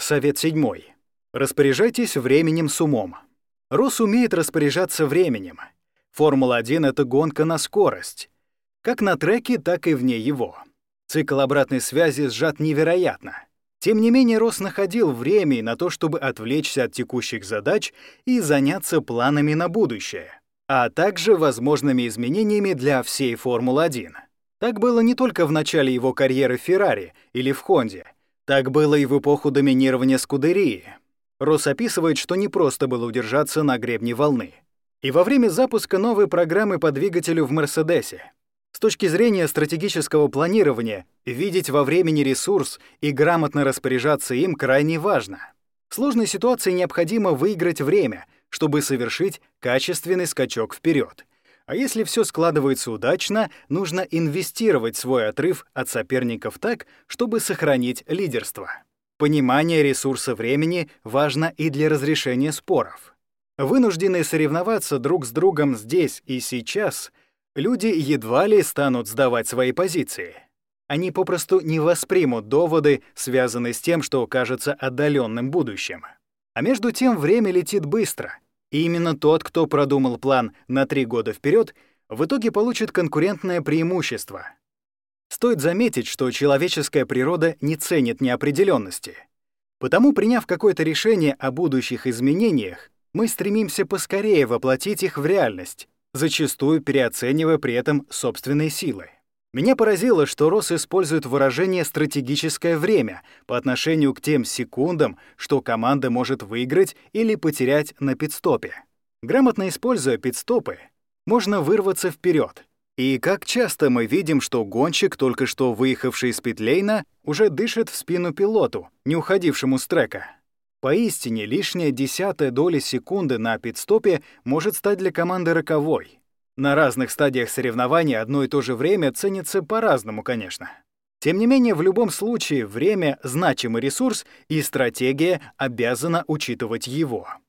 Совет 7. Распоряжайтесь временем с умом. Росс умеет распоряжаться временем. Формула-1 — это гонка на скорость. Как на треке, так и вне его. Цикл обратной связи сжат невероятно. Тем не менее, Росс находил время на то, чтобы отвлечься от текущих задач и заняться планами на будущее, а также возможными изменениями для всей Формулы-1. Так было не только в начале его карьеры в Феррари или в Хонде. Так было и в эпоху доминирования Скудерии. Росс описывает, что не просто было удержаться на гребне волны. И во время запуска новой программы по двигателю в Мерседесе. С точки зрения стратегического планирования, видеть во времени ресурс и грамотно распоряжаться им крайне важно. В сложной ситуации необходимо выиграть время, чтобы совершить качественный скачок вперед. А если все складывается удачно, нужно инвестировать свой отрыв от соперников так, чтобы сохранить лидерство. Понимание ресурса времени важно и для разрешения споров. Вынужденные соревноваться друг с другом здесь и сейчас, люди едва ли станут сдавать свои позиции. Они попросту не воспримут доводы, связанные с тем, что кажется отдаленным будущим. А между тем время летит быстро. И именно тот, кто продумал план на 3 года вперед, в итоге получит конкурентное преимущество. Стоит заметить, что человеческая природа не ценит неопределенности. Потому, приняв какое-то решение о будущих изменениях, мы стремимся поскорее воплотить их в реальность, зачастую переоценивая при этом собственные силы. Меня поразило, что Росс использует выражение «стратегическое время» по отношению к тем секундам, что команда может выиграть или потерять на пит-стопе. Грамотно используя пит-стопы, можно вырваться вперед. И как часто мы видим, что гонщик, только что выехавший из пит-лейна, уже дышит в спину пилоту, не уходившему с трека. Поистине, лишняя 0,1 доля секунды на пит-стопе может стать для команды роковой. На разных стадиях соревнований одно и то же время ценится по-разному, конечно. Тем не менее, в любом случае, время — значимый ресурс, и стратегия обязана учитывать его.